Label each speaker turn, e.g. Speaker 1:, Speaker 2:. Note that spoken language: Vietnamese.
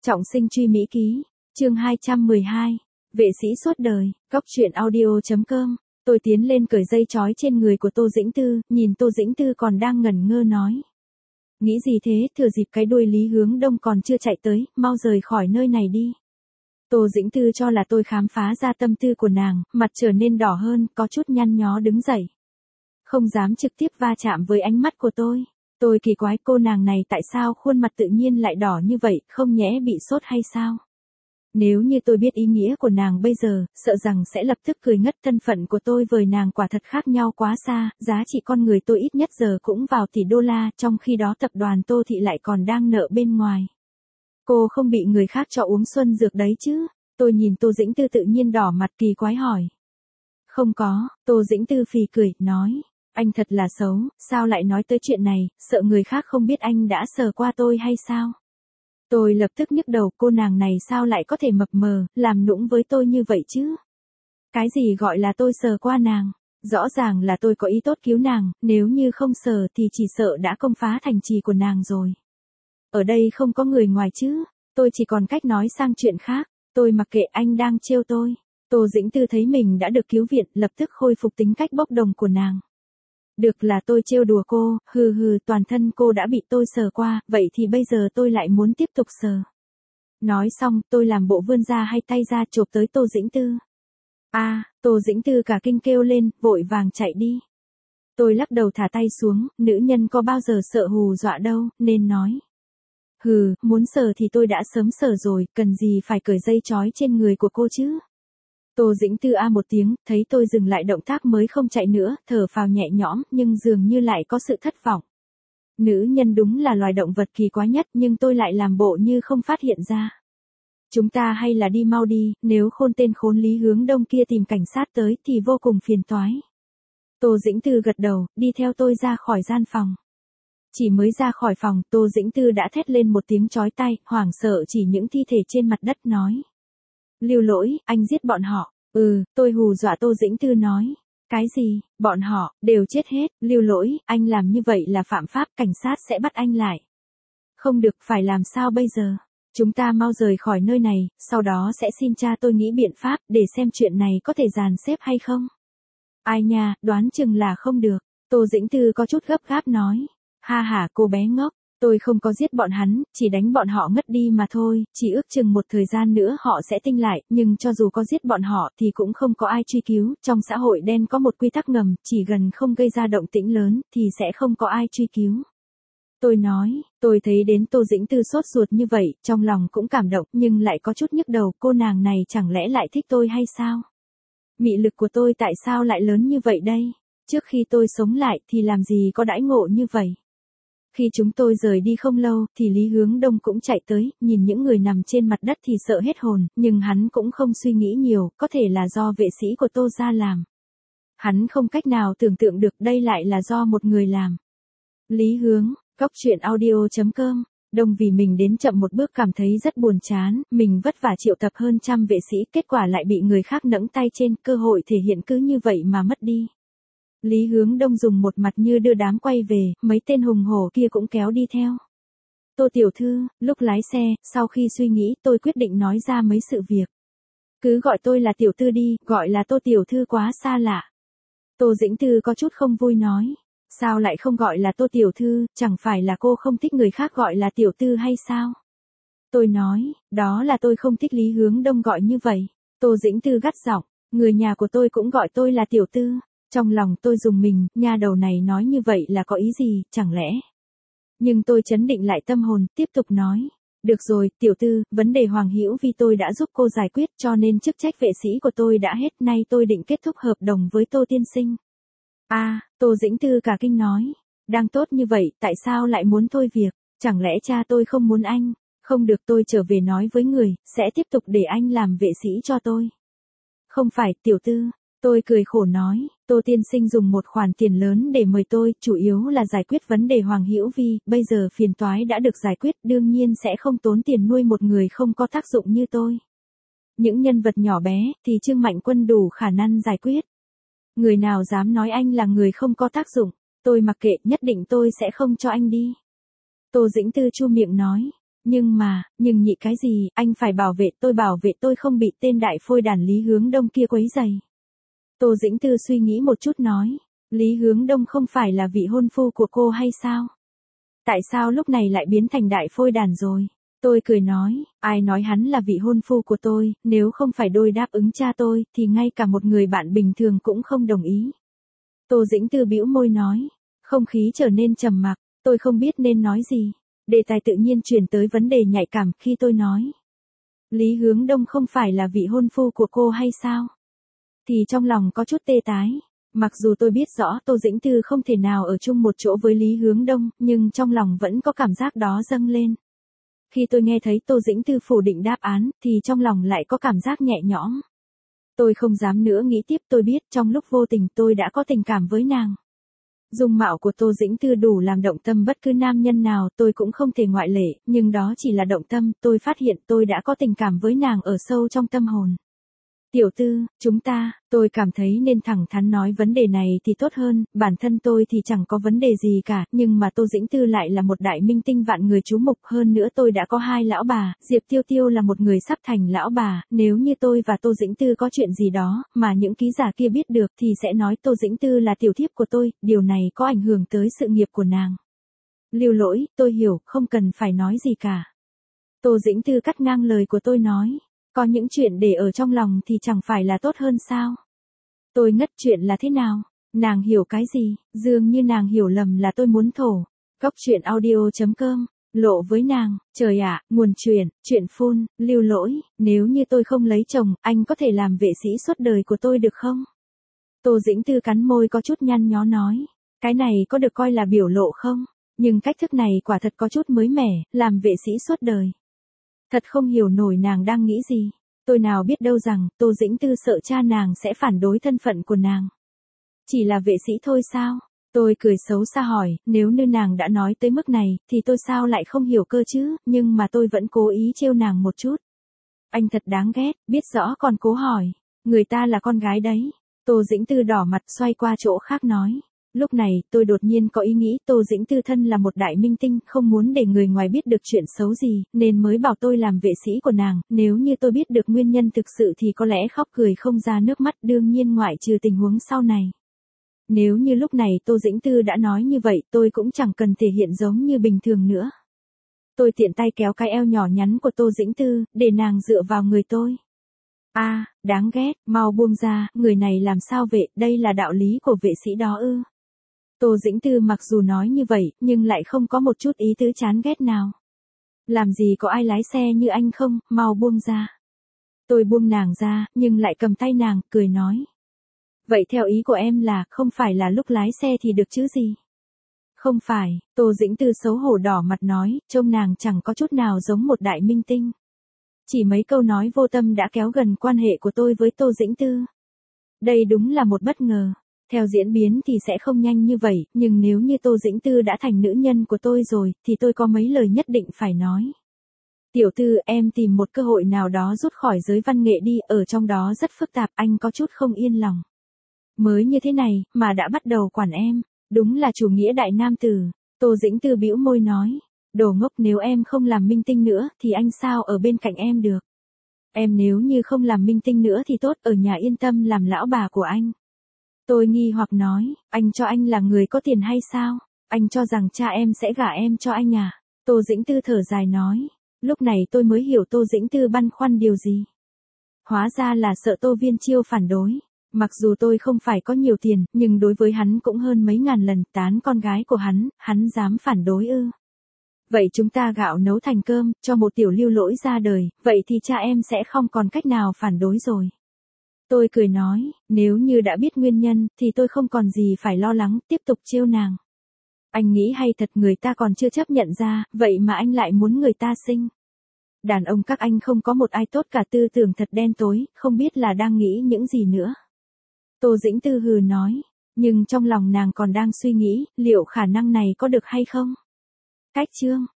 Speaker 1: Trọng sinh truy Mỹ ký, chương 212, vệ sĩ suốt đời, góc truyện audio.com. Tôi tiến lên cởi dây trói trên người của Tô Dĩnh Tư, nhìn Tô Dĩnh Tư còn đang ngẩn ngơ nói. Nghĩ gì thế, thừa dịp cái đuôi Lý Hướng Đông còn chưa chạy tới, mau rời khỏi nơi này đi. Tô Dĩnh Tư cho là tôi khám phá ra tâm tư của nàng, mặt trở nên đỏ hơn, có chút nhăn nhó đứng dậy. Không dám trực tiếp va chạm với ánh mắt của tôi. Tôi kỳ quái cô nàng này tại sao khuôn mặt tự nhiên lại đỏ như vậy, không nhẽ bị sốt hay sao? Nếu như tôi biết ý nghĩa của nàng bây giờ, sợ rằng sẽ lập tức cười ngất. Thân phận của tôi với nàng quả thật khác nhau quá xa, giá trị con người tôi ít nhất giờ cũng vào tỷ đô la, trong khi đó tập đoàn Tô Thị lại còn đang nợ bên ngoài. Cô không bị người khác cho uống xuân dược đấy chứ? Tôi nhìn Tô Dĩnh Tư tự nhiên đỏ mặt kỳ quái hỏi. Không có, Tô Dĩnh Tư phì cười, nói. Anh thật là xấu, sao lại nói tới chuyện này, sợ người khác không biết anh đã sờ qua tôi hay sao? Tôi lập tức nhức đầu, cô nàng này sao lại có thể mập mờ, làm nũng với tôi như vậy chứ? Cái gì gọi là tôi sờ qua nàng? Rõ ràng là tôi có ý tốt cứu nàng, nếu như không sờ thì chỉ sợ đã công phá thành trì của nàng rồi. Ở đây không có người ngoài chứ, tôi chỉ còn cách nói sang chuyện khác, tôi mặc kệ anh đang trêu tôi. Tô Dĩnh Tư thấy mình đã được cứu viện, lập tức khôi phục tính cách bốc đồng của nàng. Được là tôi trêu đùa cô, toàn thân cô đã bị tôi sờ qua, vậy thì bây giờ tôi lại muốn tiếp tục sờ. Nói xong, tôi làm bộ vươn ra hai tay ra chộp tới Tô Dĩnh Tư. Tô Dĩnh Tư cả kinh kêu lên, vội vàng chạy đi. Tôi lắc đầu thả tay xuống, nữ nhân có bao giờ sợ hù dọa đâu, nên nói. Muốn sờ thì tôi đã sớm sờ rồi, cần gì phải cởi dây trói trên người của cô chứ? Tô Dĩnh Tư một tiếng, thấy tôi dừng lại động tác mới không chạy nữa, thở phào nhẹ nhõm, nhưng dường như lại có sự thất vọng. Nữ nhân đúng là loài động vật kỳ quái nhất, nhưng tôi lại làm bộ như không phát hiện ra. Chúng ta hay là đi mau đi, nếu tên khốn Lý Hướng Đông kia tìm cảnh sát tới thì vô cùng phiền toái. Tô Dĩnh Tư gật đầu, đi theo tôi ra khỏi gian phòng. Chỉ mới ra khỏi phòng, Tô Dĩnh Tư đã thét lên một tiếng chói tai, hoảng sợ chỉ những thi thể trên mặt đất nói. Lưu Lỗi, anh giết bọn họ. Tôi hù dọa Tô Dĩnh Tư nói. Cái gì, bọn họ, đều chết hết. Lưu Lỗi, anh làm như vậy là phạm pháp, cảnh sát sẽ bắt anh lại. Không được, phải làm sao bây giờ? Chúng ta mau rời khỏi nơi này, sau đó sẽ xin cha tôi nghĩ biện pháp, để xem chuyện này có thể dàn xếp hay không. Ai nha, đoán chừng là không được. Tô Dĩnh Tư có chút gấp gáp nói. Cô bé ngốc. Tôi không có giết bọn hắn, chỉ đánh bọn họ ngất đi mà thôi, chỉ ước chừng một thời gian nữa họ sẽ tinh lại, nhưng cho dù có giết bọn họ thì cũng không có ai truy cứu, trong xã hội đen có một quy tắc ngầm, chỉ gần không gây ra động tĩnh lớn, thì sẽ không có ai truy cứu. Tôi nói, tôi thấy đến Tô Dĩnh Tư sốt ruột như vậy, trong lòng cũng cảm động, nhưng lại có chút nhức đầu, cô nàng này chẳng lẽ lại thích tôi hay sao? Mị lực của tôi tại sao lại lớn như vậy đây? Trước khi tôi sống lại thì làm gì có đãi ngộ như vậy? Khi chúng tôi rời đi không lâu, thì Lý Hướng Đông cũng chạy tới, nhìn những người nằm trên mặt đất thì sợ hết hồn, nhưng hắn cũng không suy nghĩ nhiều, có thể là do vệ sĩ của Tô gia làm. Hắn không cách nào tưởng tượng được đây lại là do một người làm. Lý Hướng, góc truyện audio.com, Đông vì mình đến chậm một bước cảm thấy rất buồn chán, mình vất vả triệu tập hơn trăm vệ sĩ, kết quả lại bị người khác nẫng tay trên, cơ hội thể hiện cứ như vậy mà mất đi. Lý Hướng Đông dùng một mặt như đưa đám quay về, mấy tên hùng hổ kia cũng kéo đi theo. Tô tiểu thư, lúc lái xe, sau khi suy nghĩ tôi quyết định nói ra mấy sự việc. Cứ gọi tôi là tiểu tư đi, gọi là Tô tiểu thư quá xa lạ. Tô Dĩnh Tư có chút không vui nói. Sao lại không gọi là Tô tiểu thư, chẳng phải là cô không thích người khác gọi là tiểu tư hay sao? Tôi nói, đó là tôi không thích Lý Hướng Đông gọi như vậy. Tô Dĩnh Tư gắt giọng, người nhà của tôi cũng gọi tôi là tiểu tư. Trong lòng tôi rùng mình, nha đầu này nói như vậy là có ý gì, chẳng lẽ? Nhưng tôi trấn định lại tâm hồn, tiếp tục nói. Được rồi, tiểu tư, vấn đề Hoàng Hữu Vi tôi đã giúp cô giải quyết cho nên chức trách vệ sĩ của tôi đã hết, nay tôi định kết thúc hợp đồng với Tô tiên sinh. Tô Dĩnh Tư cả kinh nói. Đang tốt như vậy, tại sao lại muốn thôi việc? Chẳng lẽ cha tôi không muốn anh? Không được, tôi trở về nói với người, sẽ tiếp tục để anh làm vệ sĩ cho tôi. Không phải, tiểu tư. Tôi cười khổ nói, Tô tiên sinh dùng một khoản tiền lớn để mời tôi, chủ yếu là giải quyết vấn đề Hoàng Hữu Vi, bây giờ phiền toái đã được giải quyết, đương nhiên sẽ không tốn tiền nuôi một người không có tác dụng như tôi. Những nhân vật nhỏ bé, thì Trương Mạnh Quân đủ khả năng giải quyết. Người nào dám nói anh là người không có tác dụng, tôi mặc kệ, nhất định tôi sẽ không cho anh đi. Tô Dĩnh Tư chu miệng nói, Nhưng nhị cái gì, anh phải bảo vệ tôi không bị tên đại phôi đản Lý Hướng Đông kia quấy rầy. Tô Dĩnh Tư suy nghĩ một chút nói, Lý Hướng Đông không phải là vị hôn phu của cô hay sao? Tại sao lúc này lại biến thành đại phôi đản rồi? Tôi cười nói, ai nói hắn là vị hôn phu của tôi, nếu không phải đôi đáp ứng cha tôi, thì ngay cả một người bạn bình thường cũng không đồng ý. Tô Dĩnh Tư bĩu môi nói, không khí trở nên trầm mặc, tôi không biết nên nói gì. Đề tài tự nhiên chuyển tới vấn đề nhạy cảm khi tôi nói. Lý Hướng Đông không phải là vị hôn phu của cô hay sao? Thì trong lòng có chút tê tái. Mặc dù tôi biết rõ Tô Dĩnh Tư không thể nào ở chung một chỗ với Lý Hướng Đông, nhưng trong lòng vẫn có cảm giác đó dâng lên. Khi tôi nghe thấy Tô Dĩnh Tư phủ định đáp án, thì trong lòng lại có cảm giác nhẹ nhõm. Tôi không dám nữa nghĩ tiếp, tôi biết trong lúc vô tình tôi đã có tình cảm với nàng. Dung mạo của Tô Dĩnh Tư đủ làm động tâm bất cứ nam nhân nào, tôi cũng không thể ngoại lệ, nhưng đó chỉ là động tâm, tôi phát hiện tôi đã có tình cảm với nàng ở sâu trong tâm hồn. Tiểu Tư, tôi cảm thấy nên thẳng thắn nói vấn đề này thì tốt hơn, bản thân tôi thì chẳng có vấn đề gì cả, nhưng mà Tô Dĩnh Tư lại là một đại minh tinh vạn người chú mục, hơn nữa tôi đã có 2 lão bà, Diệp Tiêu Tiêu là một người sắp thành lão bà, nếu như tôi và Tô Dĩnh Tư có chuyện gì đó, mà những ký giả kia biết được thì sẽ nói Tô Dĩnh Tư là tiểu thiếp của tôi, điều này có ảnh hưởng tới sự nghiệp của nàng. Lưu Lỗi, tôi hiểu, không cần phải nói gì cả. Tô Dĩnh Tư cắt ngang lời của tôi nói. Có những chuyện để ở trong lòng thì chẳng phải là tốt hơn sao? Tôi ngất, chuyện là thế nào? Nàng hiểu cái gì? Dường như nàng hiểu lầm là tôi muốn thổ. Cóc truyện audio.com, lộ với nàng, trời ạ, nguồn chuyện phun, Lưu Lỗi, nếu như tôi không lấy chồng, anh có thể làm vệ sĩ suốt đời của tôi được không? Tô Dĩnh Tư cắn môi có chút nhăn nhó nói, cái này có được coi là biểu lộ không? Nhưng cách thức này quả thật có chút mới mẻ, làm vệ sĩ suốt đời. Thật không hiểu nổi nàng đang nghĩ gì. Tôi nào biết đâu rằng, Tô Dĩnh Tư sợ cha nàng sẽ phản đối thân phận của nàng. Chỉ là vệ sĩ thôi sao? Tôi cười xấu xa hỏi, nếu như nàng đã nói tới mức này, thì tôi sao lại không hiểu cơ chứ, nhưng mà tôi vẫn cố ý trêu nàng một chút. Anh thật đáng ghét, biết rõ còn cố hỏi. Người ta là con gái đấy. Tô Dĩnh Tư đỏ mặt xoay qua chỗ khác nói. Lúc này, tôi đột nhiên có ý nghĩ Tô Dĩnh Tư thân là một đại minh tinh, không muốn để người ngoài biết được chuyện xấu gì, nên mới bảo tôi làm vệ sĩ của nàng, nếu như tôi biết được nguyên nhân thực sự thì có lẽ khóc cười không ra nước mắt, đương nhiên ngoại trừ tình huống sau này. Nếu như lúc này Tô Dĩnh Tư đã nói như vậy, tôi cũng chẳng cần thể hiện giống như bình thường nữa. Tôi tiện tay kéo cái eo nhỏ nhắn của Tô Dĩnh Tư, để nàng dựa vào người tôi. Đáng ghét, mau buông ra, người này làm sao vậy, đây là đạo lý của vệ sĩ đó ư. Tô Dĩnh Tư mặc dù nói như vậy, nhưng lại không có một chút ý tứ chán ghét nào. Làm gì có ai lái xe như anh không, mau buông ra. Tôi buông nàng ra, nhưng lại cầm tay nàng, cười nói. Vậy theo ý của em là, không phải là lúc lái xe thì được chứ gì? Không phải, Tô Dĩnh Tư xấu hổ đỏ mặt nói, trông nàng chẳng có chút nào giống một đại minh tinh. Chỉ mấy câu nói vô tâm đã kéo gần quan hệ của tôi với Tô Dĩnh Tư. Đây đúng là một bất ngờ. Theo diễn biến thì sẽ không nhanh như vậy, nhưng nếu như Tô Dĩnh Tư đã thành nữ nhân của tôi rồi, thì tôi có mấy lời nhất định phải nói. Tiểu Tư, em tìm một cơ hội nào đó rút khỏi giới văn nghệ đi, ở trong đó rất phức tạp, anh có chút không yên lòng. Mới như thế này, mà đã bắt đầu quản em, đúng là chủ nghĩa đại nam tử. Tô Dĩnh Tư bĩu môi nói, đồ ngốc, nếu em không làm minh tinh nữa, thì anh sao ở bên cạnh em được. Em nếu như không làm minh tinh nữa thì tốt, ở nhà yên tâm làm lão bà của anh. Tôi nghi hoặc nói, anh cho anh là người có tiền hay sao? Anh cho rằng cha em sẽ gả em cho anh à? Tô Dĩnh Tư thở dài nói. Lúc này tôi mới hiểu Tô Dĩnh Tư băn khoăn điều gì. Hóa ra là sợ Tô Viên Chiêu phản đối. Mặc dù tôi không phải có nhiều tiền, nhưng đối với hắn cũng hơn mấy ngàn lần, tán con gái của hắn dám phản đối ư? Vậy chúng ta gạo nấu thành cơm, cho một tiểu Lưu Lỗi ra đời, vậy thì cha em sẽ không còn cách nào phản đối rồi. Tôi cười nói, nếu như đã biết nguyên nhân, thì tôi không còn gì phải lo lắng, tiếp tục trêu nàng. Anh nghĩ hay thật, người ta còn chưa chấp nhận ra, vậy mà anh lại muốn người ta sinh. Đàn ông các anh không có một ai tốt cả, tư tưởng thật đen tối, không biết là đang nghĩ những gì nữa. Tô Dĩnh Tư hừ nói, nhưng trong lòng nàng còn đang suy nghĩ, liệu khả năng này có được hay không? Cách chương